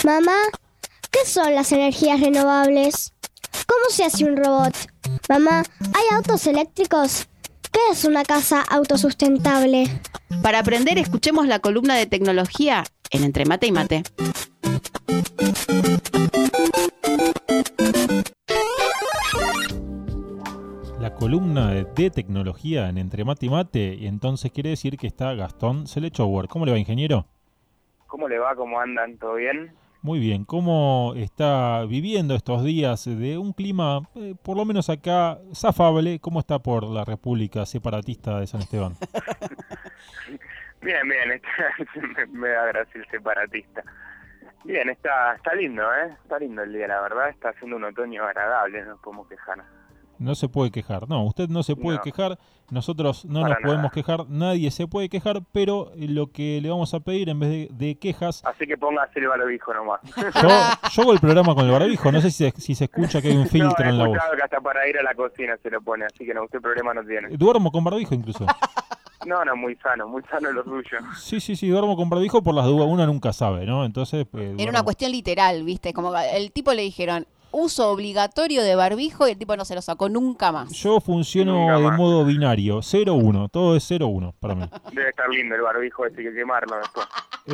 Mamá, ¿qué son las energías renovables? ¿Cómo se hace un robot? Mamá, ¿hay autos eléctricos? ¿Qué es una casa autosustentable? Para aprender, escuchemos la columna de tecnología en Entre Mate y Mate. La columna de tecnología en Entre Mate y Mate, y entonces quiere decir que está Gastón Selechower. ¿Cómo le va, ingeniero? ¿Cómo le va? ¿Cómo andan? ¿Todo bien? Muy bien. ¿Cómo está viviendo estos días de un clima, por lo menos acá, zafable? ¿Cómo está por la República Separatista de San Esteban? Bien, me da gracia el separatista. Bien, está lindo, ¿eh? Está lindo el día, la verdad. Está haciendo un otoño agradable, no nos podemos quejar. No se puede quejar. No, usted no se puede quejar. Nosotros no nos podemos quejar. Nadie se puede quejar, pero lo que le vamos a pedir en vez de quejas... Así que póngase el barbijo nomás. Yo hago el programa con el barbijo. No sé si se escucha que hay un filtro en la voz. No, he escuchado que hasta para ir a la cocina se lo pone, así que no, usted problema no tiene. Duermo con barbijo incluso. No, muy sano lo suyo. Sí, duermo con barbijo por las dudas. Uno nunca sabe, ¿no? Entonces... Era una cuestión literal, ¿viste? Como el tipo le dijeron... uso obligatorio de barbijo y el tipo no se lo sacó nunca más. Yo funciono de modo binario, 0-1, todo es 0-1 para mí. Debe estar lindo el barbijo, ese que quemarlo después.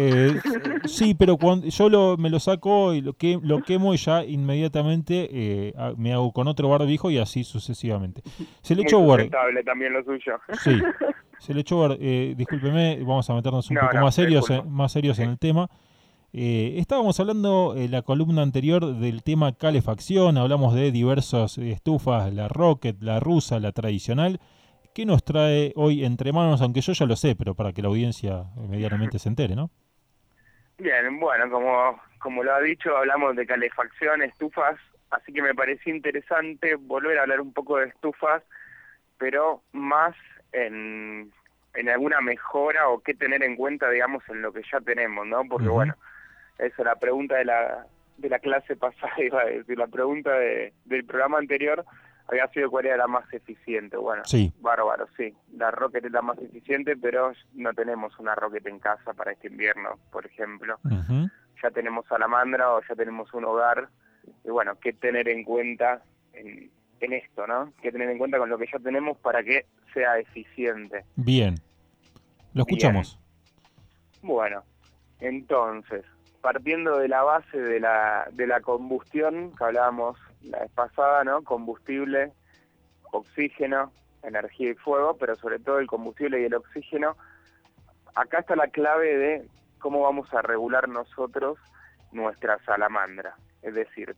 Sí, pero cuando yo me lo saco y lo quemo y ya inmediatamente me hago con otro barbijo y así sucesivamente. Se le echó sustentable también lo suyo. Sí, se le echó discúlpeme, vamos a meternos un poco más serios en el tema. Estábamos hablando en la columna anterior del tema calefacción, hablamos de diversas estufas, la Rocket, la rusa, la tradicional. ¿Qué nos trae hoy entre manos? Aunque yo ya lo sé, pero para que la audiencia medianamente se entere, ¿no? Bien, bueno, como lo ha dicho, hablamos de calefacción, estufas, así que me pareció interesante volver a hablar un poco de estufas, pero más en alguna mejora o qué tener en cuenta, digamos, en lo que ya tenemos, ¿no? Porque bueno, eso, la pregunta de la clase pasada, iba a decir, la pregunta del programa anterior había sido cuál era la más eficiente. Bueno, sí. Bárbaro, sí, la Rocket es la más eficiente, pero no tenemos una Rocket en casa para este invierno, por ejemplo. Ya tenemos salamandra o ya tenemos un hogar, y bueno, qué tener en cuenta en esto, ¿no? Qué tener en cuenta con lo que ya tenemos para que sea eficiente. Bien, lo escuchamos. Bien. Bueno, entonces, partiendo de la base de la combustión que hablábamos la vez pasada, ¿no? Combustible, oxígeno, energía y fuego, pero sobre todo el combustible y el oxígeno. Acá está la clave de cómo vamos a regular nosotros nuestra salamandra. Es decir,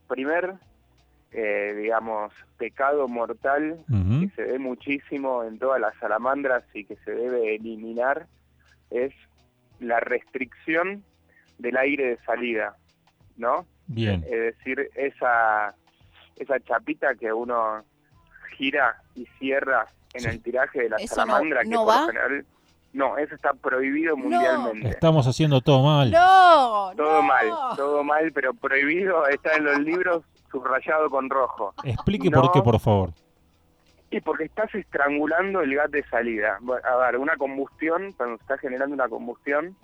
digamos, pecado mortal que se ve muchísimo en todas las salamandras y que se debe eliminar es la restricción del aire de salida, ¿no? Bien. Es decir, esa chapita que uno gira y cierra en el tiraje de la salamandra, que por lo general... No, eso está prohibido mundialmente. Estamos haciendo todo mal. Todo mal, pero prohibido, está en los libros subrayado con rojo. Explique por qué, por favor. Y porque estás estrangulando el gas de salida. A ver, una combustión, cuando se está generando una combustión,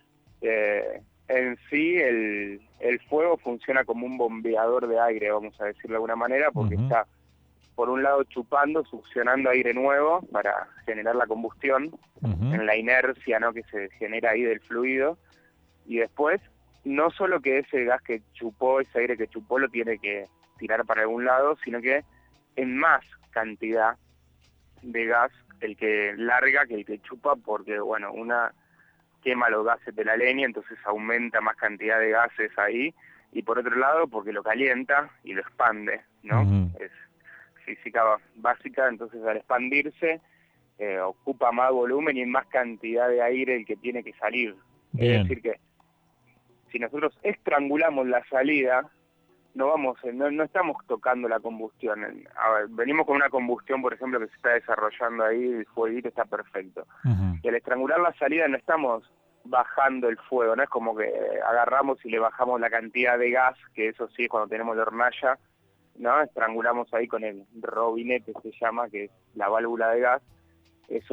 en sí el fuego funciona como un bombeador de aire, vamos a decirlo de alguna manera, porque está, por un lado, succionando aire nuevo para generar la combustión, en la inercia, ¿no?, que se genera ahí del fluido, y después, no solo que ese gas que chupó, ese aire que chupó, lo tiene que tirar para algún lado, sino que en más cantidad de gas el que larga que el que chupa, porque, bueno, una quema los gases de la leña, entonces aumenta más cantidad de gases ahí, y por otro lado, porque lo calienta y lo expande, ¿no? Es física básica, entonces al expandirse ocupa más volumen y más cantidad de aire el que tiene que salir. Bien. Es decir que si nosotros estrangulamos la salida, no estamos tocando la combustión. A ver, venimos con una combustión, por ejemplo, que se está desarrollando ahí, el fueguito está perfecto. Y al estrangular la salida no estamos bajando el fuego, no es como que agarramos y le bajamos la cantidad de gas, que eso sí es cuando tenemos la hornalla, ¿no? Estrangulamos ahí con el robinete, se llama, que es la válvula de gas. Eso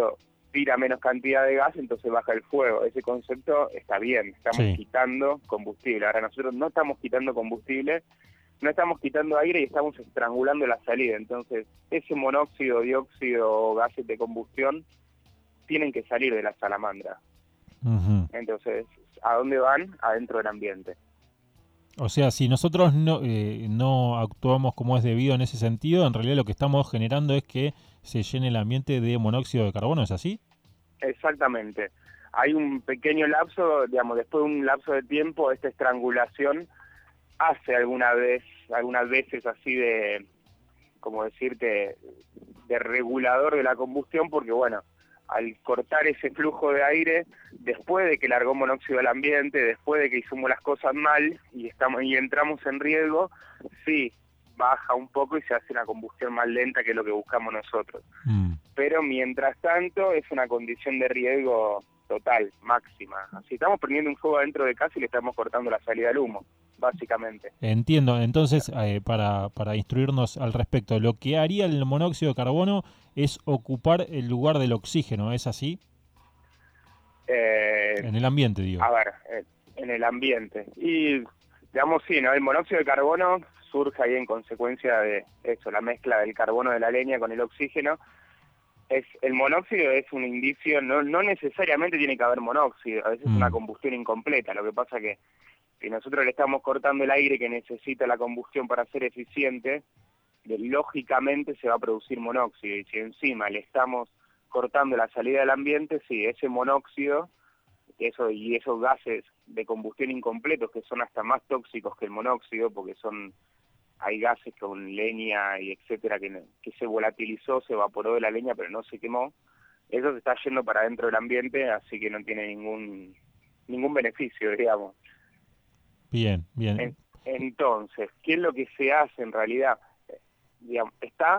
tira menos cantidad de gas, entonces baja el fuego. Ese concepto está bien, estamos quitando combustible. Ahora nosotros no estamos quitando combustible, no estamos quitando aire y estamos estrangulando la salida. Entonces, ese monóxido, dióxido o gases de combustión tienen que salir de la salamandra. Entonces, ¿a dónde van? Adentro del ambiente. O sea, si nosotros no actuamos como es debido en ese sentido, en realidad lo que estamos generando es que se llene el ambiente de monóxido de carbono, ¿es así? Exactamente. Hay un pequeño lapso, digamos, después de un lapso de tiempo, esta estrangulación hace algunas veces así de, como decirte, de regulador de la combustión, porque bueno, al cortar ese flujo de aire, después de que largó monóxido al ambiente, después de que hicimos las cosas mal y entramos en riesgo, sí, baja un poco y se hace una combustión más lenta, que es lo que buscamos nosotros. Pero mientras tanto es una condición de riesgo total, máxima. Así estamos prendiendo un fuego dentro de casa y le estamos cortando la salida al humo, básicamente. Entiendo. Entonces, para instruirnos al respecto, lo que haría el monóxido de carbono es ocupar el lugar del oxígeno, ¿es así? En el ambiente, digo. A ver, en el ambiente. Y, digamos, sí, ¿no? El monóxido de carbono surge ahí en consecuencia de eso, la mezcla del carbono de la leña con el oxígeno. El monóxido es un indicio, no necesariamente tiene que haber monóxido, a veces es una combustión incompleta. Lo que pasa que si nosotros le estamos cortando el aire que necesita la combustión para ser eficiente, lógicamente se va a producir monóxido, y si encima le estamos cortando la salida del ambiente, sí, ese monóxido y esos gases de combustión incompletos, que son hasta más tóxicos que el monóxido, porque hay gases con leña y etcétera que se volatilizó, se evaporó de la leña pero no se quemó, eso se está yendo para dentro del ambiente, así que no tiene ningún beneficio, digamos. Bien. Entonces, ¿qué es lo que se hace en realidad? Digamos,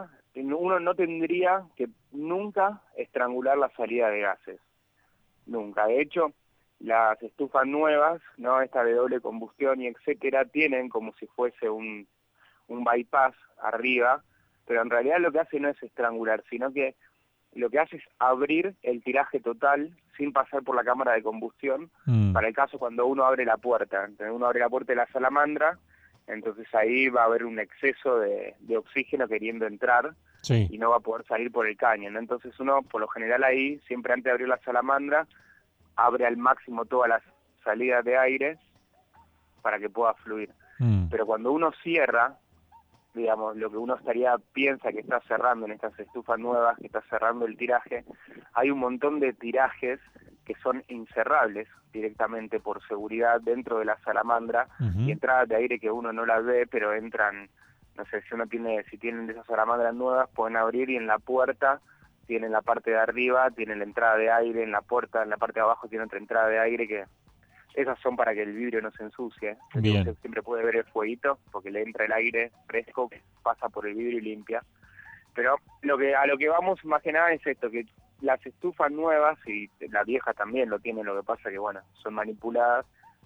uno no tendría que nunca estrangular la salida de gases, nunca. De hecho, las estufas nuevas, ¿no? Esta de doble combustión y etcétera, tienen como si fuese un bypass arriba, pero en realidad lo que hace no es estrangular, sino que lo que hace es abrir el tiraje total sin pasar por la cámara de combustión, para el caso cuando uno abre la puerta. Entonces uno abre la puerta de la salamandra, entonces ahí va a haber un exceso de oxígeno queriendo entrar, y no va a poder salir por el caño, ¿no? Entonces uno, por lo general ahí, siempre antes de abrir la salamandra, abre al máximo todas las salidas de aire para que pueda fluir. Pero cuando uno cierra, digamos, lo que uno piensa que está cerrando en estas estufas nuevas, que está cerrando el tiraje, hay un montón de tirajes que son incerrables directamente por seguridad dentro de la salamandra, y entradas de aire que uno no las ve, pero entran, no sé, si tienen de esas salamandras nuevas, pueden abrir y en la puerta tienen la parte de arriba, tienen la entrada de aire, en la puerta, en la parte de abajo tiene otra entrada de aire que... Esas son para que el vidrio no se ensucie. Usted siempre puede ver el fueguito, porque le entra el aire fresco, pasa por el vidrio y limpia. Pero a lo que vamos más que nada es esto, que las estufas nuevas, y las viejas también lo tienen, lo que pasa que, bueno, son manipuladas,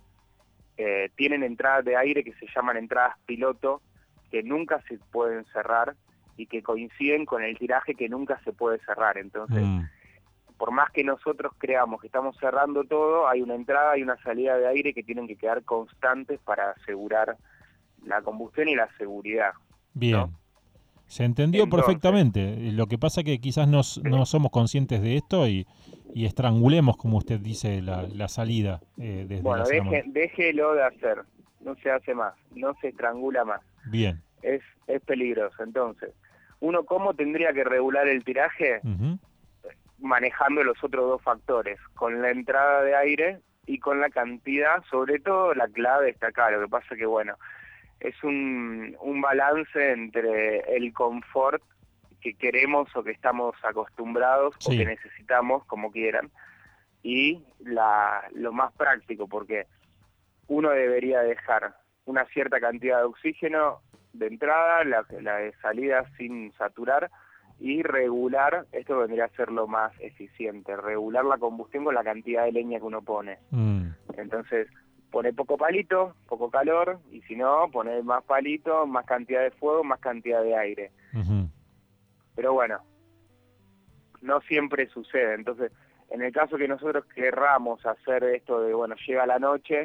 tienen entradas de aire que se llaman entradas piloto, que nunca se pueden cerrar y que coinciden con el tiraje que nunca se puede cerrar. Entonces... por más que nosotros creamos que estamos cerrando todo, hay una entrada y una salida de aire que tienen que quedar constantes para asegurar la combustión y la seguridad. Bien. ¿No? Se entendió perfectamente. Lo que pasa que quizás no somos conscientes de esto y estrangulemos, como usted dice, la salida desde la salamandra. Déjelo de hacer. No se hace más. No se estrangula más. Bien. Es peligroso. Entonces, ¿uno cómo tendría que regular el tiraje? Manejando los otros dos factores, con la entrada de aire y con la cantidad, sobre todo la clave está acá. Lo que pasa que, bueno, es un balance entre el confort que queremos o que estamos acostumbrados o que necesitamos, como quieran, y lo más práctico, porque uno debería dejar una cierta cantidad de oxígeno de entrada, la de salida sin saturar, y regular, esto vendría a ser lo más eficiente, regular la combustión con la cantidad de leña que uno pone. Entonces, pone poco palito, poco calor, y si no, pone más palito, más cantidad de fuego, más cantidad de aire. Pero bueno, no siempre sucede. Entonces, en el caso que nosotros querramos hacer esto de, bueno, llega la noche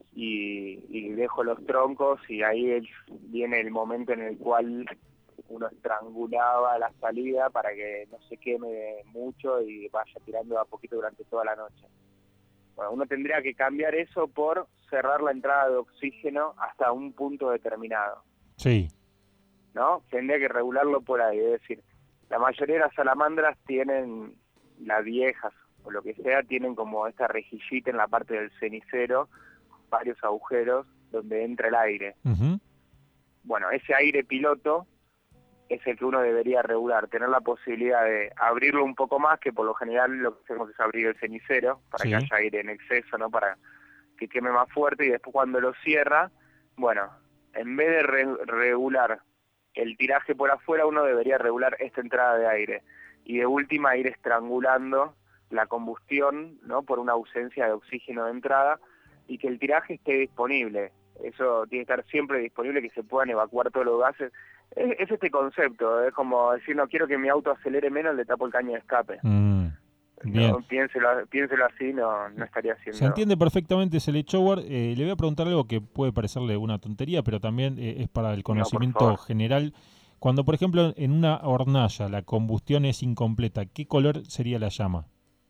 y dejo los troncos y ahí viene el momento en el cual uno estrangulaba la salida para que no se queme mucho y vaya tirando a poquito durante toda la noche. Bueno, uno tendría que cambiar eso por cerrar la entrada de oxígeno hasta un punto determinado. Sí. ¿No? Tendría que regularlo por ahí, es decir, la mayoría de las salamandras tienen, las viejas o lo que sea, tienen como esta rejillita en la parte del cenicero, varios agujeros donde entra el aire. Uh-huh. Bueno, ese aire piloto es el que uno debería regular, tener la posibilidad de abrirlo un poco más, que por lo general lo que hacemos es abrir el cenicero para que haya aire en exceso, ¿no? Para que queme más fuerte, y después cuando lo cierra, bueno, en vez de regular el tiraje por afuera, uno debería regular esta entrada de aire y de última ir estrangulando la combustión, ¿no? Por una ausencia de oxígeno de entrada, y que el tiraje esté disponible. Eso tiene que estar siempre disponible, que se puedan evacuar todos los gases. Es este concepto, es como decir, no quiero que mi auto acelere menos, le tapo el caño de escape. Bien. No, piénselo así, no estaría haciendo... Se entiende perfectamente ese lechower. Le voy a preguntar algo que puede parecerle una tontería, pero también es para el conocimiento general. Cuando, por ejemplo, en una hornalla la combustión es incompleta, ¿qué color sería la llama?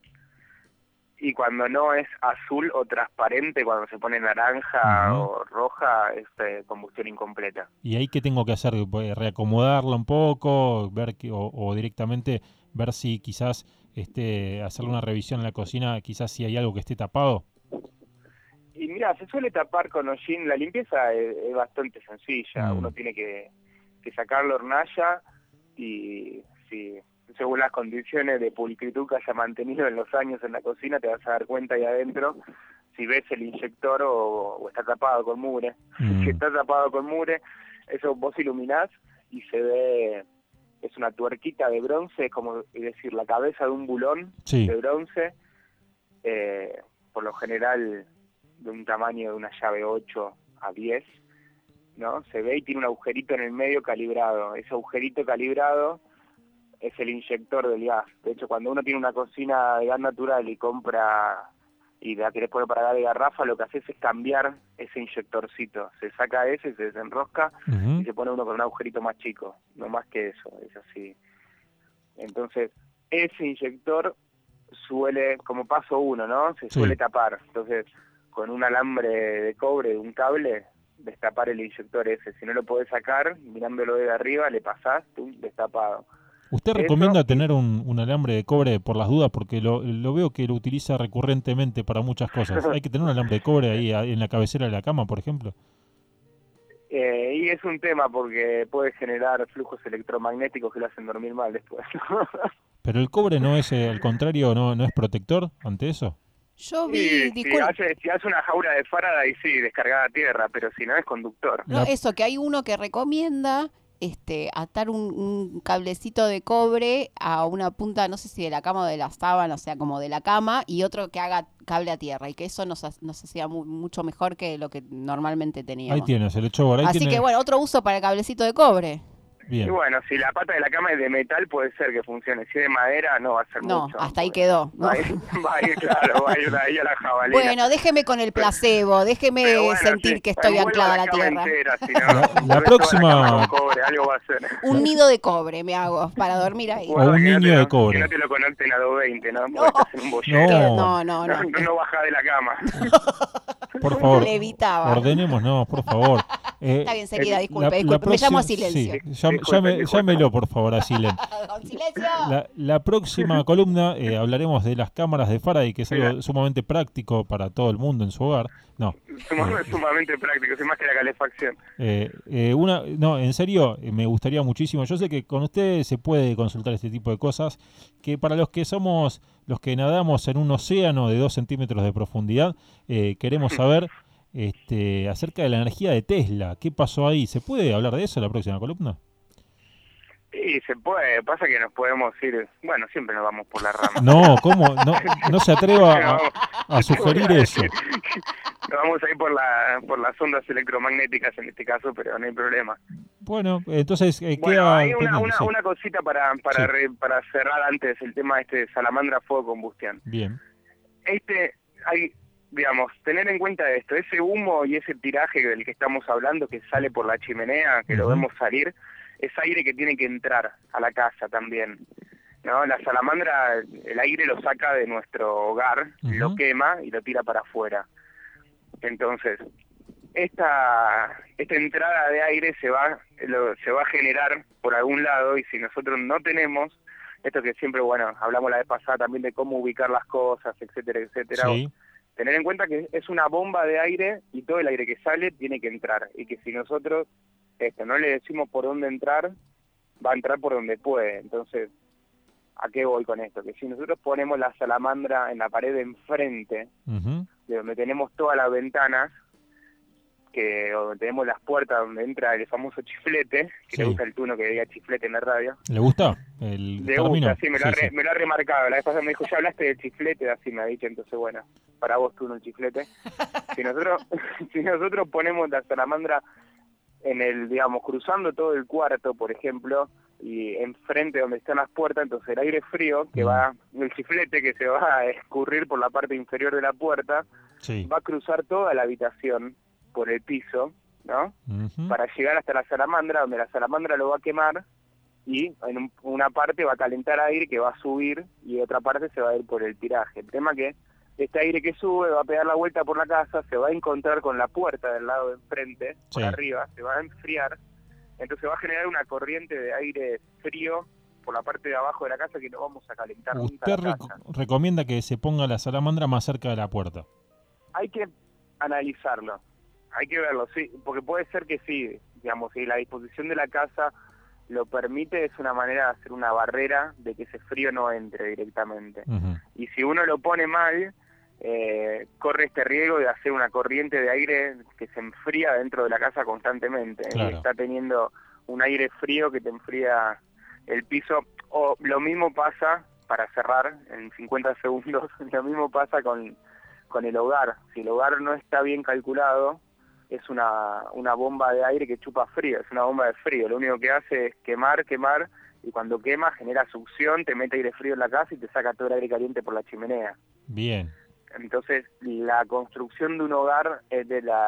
Y cuando no es azul o transparente, cuando se pone naranja o roja, es combustión incompleta. ¿Y ahí qué tengo que hacer? ¿Reacomodarla un poco? Ver o directamente ver si quizás hacerle una revisión en la cocina, quizás si hay algo que esté tapado? Y mira, se suele tapar con hollín. La limpieza es bastante sencilla. Uno tiene que sacar la hornalla y si... según las condiciones de pulcritud que haya mantenido en los años en la cocina, te vas a dar cuenta ahí adentro si ves el inyector o está tapado con mugre. Si está tapado con mugre, eso vos iluminás y se ve, es una tuerquita de bronce, es como decir, la cabeza de un bulón de bronce, por lo general de un tamaño de una llave 8 a 10, ¿no? Se ve y tiene un agujerito en el medio calibrado. Ese agujerito calibrado es el inyector del gas. De hecho, cuando uno tiene una cocina de gas natural y compra y la querés poner para gas de garrafa, lo que haces es cambiar ese inyectorcito. Se saca ese, se desenrosca y se pone uno con un agujerito más chico. No más que eso, es así. Entonces, ese inyector suele, como paso 1, ¿no? Se suele tapar. Entonces, con un alambre de cobre, un cable, destapar el inyector ese. Si no lo podés sacar, mirándolo de arriba, le pasás, destapado. ¿Usted recomienda tener un alambre de cobre por las dudas? Porque lo veo que lo utiliza recurrentemente para muchas cosas. ¿Hay que tener un alambre de cobre ahí en la cabecera de la cama, por ejemplo? Y es un tema porque puede generar flujos electromagnéticos que lo hacen dormir mal después. ¿Pero el cobre no es, al contrario, no es protector ante eso? Yo vi... si hace una jaula de Faraday, sí, descargada a tierra, pero si no es conductor. No, eso, que hay uno que recomienda... atar un cablecito de cobre a una punta, no sé si de la cama o de la sábana, o sea, como de la cama, y otro que haga cable a tierra, y que eso nos hacía mucho mejor que lo que normalmente teníamos. Ahí tienes, el lechower. Así que bueno, otro uso para el cablecito de cobre. Bien. Y bueno, si la pata de la cama es de metal, puede ser que funcione. Si es de madera, no va a ser mucho. No, hasta ahí quedó. ¿no? Va a ir ahí a la jabalina. Bueno, déjeme con el placebo, déjeme sentir que estoy anclada a la tierra. Entera, la próxima... algo va a ser. Un nido de cobre me hago para dormir ahí. O un niño de cobre. Que no te lo conecten a 220, ¿no? No, No baja de la cama. Por favor, levitaba. ordenémonos, por favor. Está bien, seguida, disculpe, me llamo a silencio. Sí, llámelo, por favor, a Silen. Con silencio. La próxima columna hablaremos de las cámaras de Faraday, que es algo sumamente práctico para todo el mundo en su hogar. No. Sumamente práctico, es más que la calefacción. No, en serio, me gustaría muchísimo. Yo sé que con ustedes se puede consultar este tipo de cosas, que para los que somos los que nadamos en un océano de 2 centímetros de profundidad, queremos saber acerca de la energía de Tesla. ¿Qué pasó ahí? ¿Se puede hablar de eso en la próxima columna? Sí, se puede. Pasa que nos podemos ir... Bueno, siempre nos vamos por la rama. No, ¿cómo? No se atreva a sugerir eso. Nos vamos a ir por las ondas electromagnéticas en este caso, pero no hay problema. Bueno, entonces queda... Hay una cosita para cerrar antes el tema de salamandra fuego combustión. Bien. Tener en cuenta esto, ese humo y ese tiraje del que estamos hablando que sale por la chimenea, que lo vemos salir, es aire que tiene que entrar a la casa también, ¿no? La salamandra, el aire lo saca de nuestro hogar, lo quema y lo tira para afuera. Entonces, esta entrada de aire se va a generar por algún lado, y si nosotros no tenemos, esto que siempre, hablamos la vez pasada también de cómo ubicar las cosas, etcétera, etcétera. Sí. Tener en cuenta que es una bomba de aire y todo el aire que sale tiene que entrar, y que si nosotros no le decimos por dónde entrar, va a entrar por donde puede. Entonces, ¿a qué voy con esto? Que si nosotros ponemos la salamandra en la pared de enfrente, de donde tenemos todas las ventanas, donde tenemos las puertas donde entra el famoso chiflete, que le gusta el Tuno que diga chiflete en la radio. ¿Le gusta le gusta, sí, me lo ha remarcado. La vez pasada me dijo, ya hablaste del chiflete, así me ha dicho, entonces para vos Tuno el chiflete. Si nosotros ponemos la salamandra en cruzando todo el cuarto, por ejemplo, y enfrente donde están las puertas, entonces el aire frío el chiflete que se va a escurrir por la parte inferior de la puerta, va a cruzar toda la habitación por el piso, ¿no? Para llegar hasta la salamandra, donde la salamandra lo va a quemar, y en una parte va a calentar aire que va a subir, y otra parte se va a ir por el tiraje. El tema que este aire que sube va a pegar la vuelta por la casa, se va a encontrar con la puerta del lado de enfrente, por arriba, se va a enfriar, entonces va a generar una corriente de aire frío por la parte de abajo de la casa que no vamos a calentar nunca la casa. ¿Usted recomienda que se ponga la salamandra más cerca de la puerta? Hay que analizarlo, hay que verlo, sí, porque puede ser que sí, si la disposición de la casa lo permite, es una manera de hacer una barrera de que ese frío no entre directamente. Y si uno lo pone mal, corre este riesgo de hacer una corriente de aire que se enfría dentro de la casa constantemente. Claro. Y está teniendo un aire frío que te enfría el piso. O lo mismo pasa, para cerrar en 50 segundos, lo mismo pasa con el hogar. Si el hogar no está bien calculado, es una bomba de aire que chupa frío, es una bomba de frío. Lo único que hace es quemar, y cuando quema genera succión, te mete aire frío en la casa y te saca todo el aire caliente por la chimenea. Bien. Entonces, la construcción de un hogar es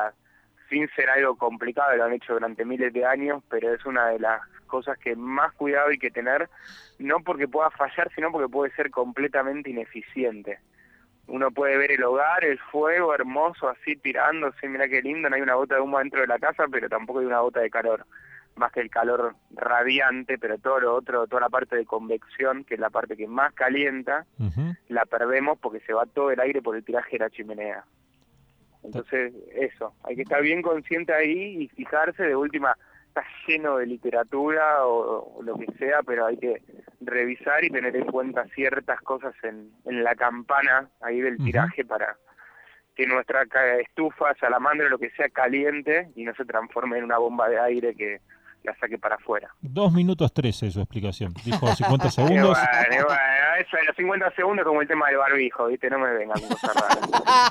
sin ser algo complicado, lo han hecho durante miles de años, pero es una de las cosas que más cuidado hay que tener, no porque pueda fallar, sino porque puede ser completamente ineficiente. Uno puede ver el hogar, el fuego hermoso, así tirándose, mira qué lindo, no hay una gota de humo dentro de la casa, pero tampoco hay una gota de calor, más que el calor radiante, pero todo lo otro, toda la parte de convección, que es la parte que más calienta, la perdemos porque se va todo el aire por el tiraje de la chimenea. Entonces, eso, hay que estar bien consciente ahí y fijarse, de última, está lleno de literatura o lo que sea, pero hay que revisar y tener en cuenta ciertas cosas en la campana ahí del tiraje para que nuestra estufa, salamandra, lo que sea, caliente y no se transforme en una bomba de aire que la saque para afuera. 2 minutos 13 su explicación. Dijo 50 segundos. Bueno, eso de los 50 segundos como el tema del barbijo, ¿viste? No me vengan con cosas raras.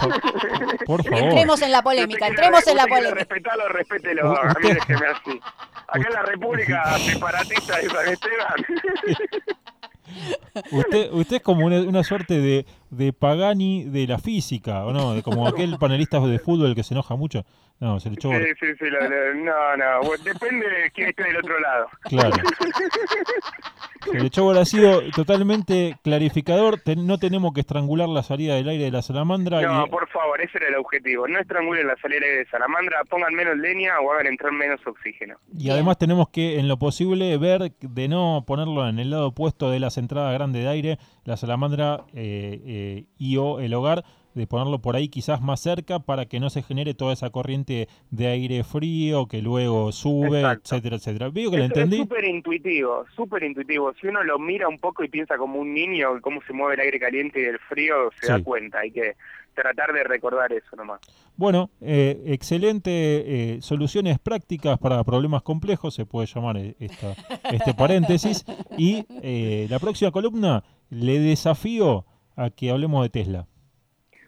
No, por favor. Entremos en la polémica, respételo. A mí déjeme así. Acá en la República separatista de San Esteban. Usted es como una suerte de Pagani de la física, ¿o no? Como aquel panelista de fútbol que se enoja mucho. No, se le echó... Sí, no, depende de quién esté del otro lado. Claro. Se le echó ha sido totalmente clarificador. No tenemos que estrangular la salida del aire de la salamandra. No, por favor, ese era el objetivo. No estrangulen la salida del aire de salamandra, pongan menos leña o hagan entrar menos oxígeno. Y además tenemos que, en lo posible, ver de no ponerlo en el lado opuesto de las entradas grandes de aire, la salamandra o el hogar, de ponerlo por ahí quizás más cerca para que no se genere toda esa corriente de aire frío que luego sube, etcétera, etcétera. ¿Veo que lo entendí? Es súper intuitivo. Si uno lo mira un poco y piensa como un niño, cómo se mueve el aire caliente y el frío, se da cuenta. Hay que tratar de recordar eso nomás. Bueno, excelente soluciones prácticas para problemas complejos, se puede llamar este paréntesis. Y la próxima columna le desafío a que hablemos de Tesla.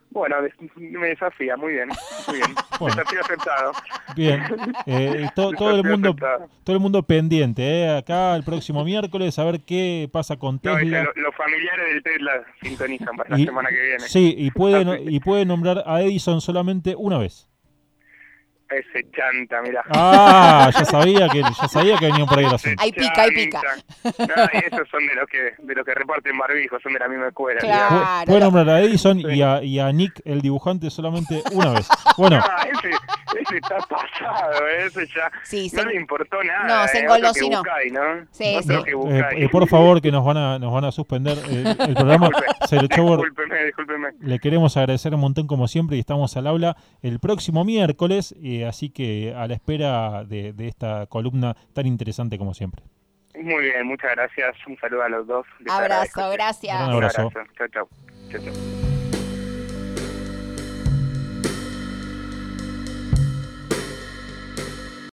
Bueno, me desafía, muy bien, muy bien. Bueno. Desafío aceptado. Bien, todo el mundo pendiente, acá el próximo miércoles a ver qué pasa con Tesla. No, los familiares del Tesla sintonizan para la semana que viene. Sí, y puede nombrar a Edison solamente una vez. Ese chanta, mirá. Ah, ya sabía que venían por ahí el asunto. Ahí pica. No, y esos son de los que reparten barbijos, son de la misma escuela. Claro. Puede nombrar a Edison y a Nick, el dibujante, solamente una vez. Bueno. No, ese está pasado, ese ya no le importó nada. No, se engolosinó. ¿No? Sí, por favor, que nos van a suspender el programa. Discúlpeme. Le queremos agradecer un montón como siempre y estamos al habla el próximo miércoles. Así que a la espera de esta columna tan interesante como siempre. Muy bien, muchas gracias. Un saludo a los dos. Abrazo, gracias. Un abrazo. Chao.